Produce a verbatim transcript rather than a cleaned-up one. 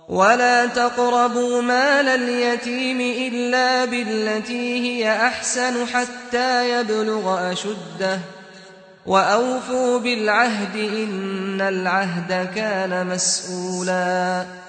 ولا تقربوا مال اليتيم إلا بالتي هي أحسن حتى يبلغ أشده وأوفوا بالعهد إن العهد كان مسؤولا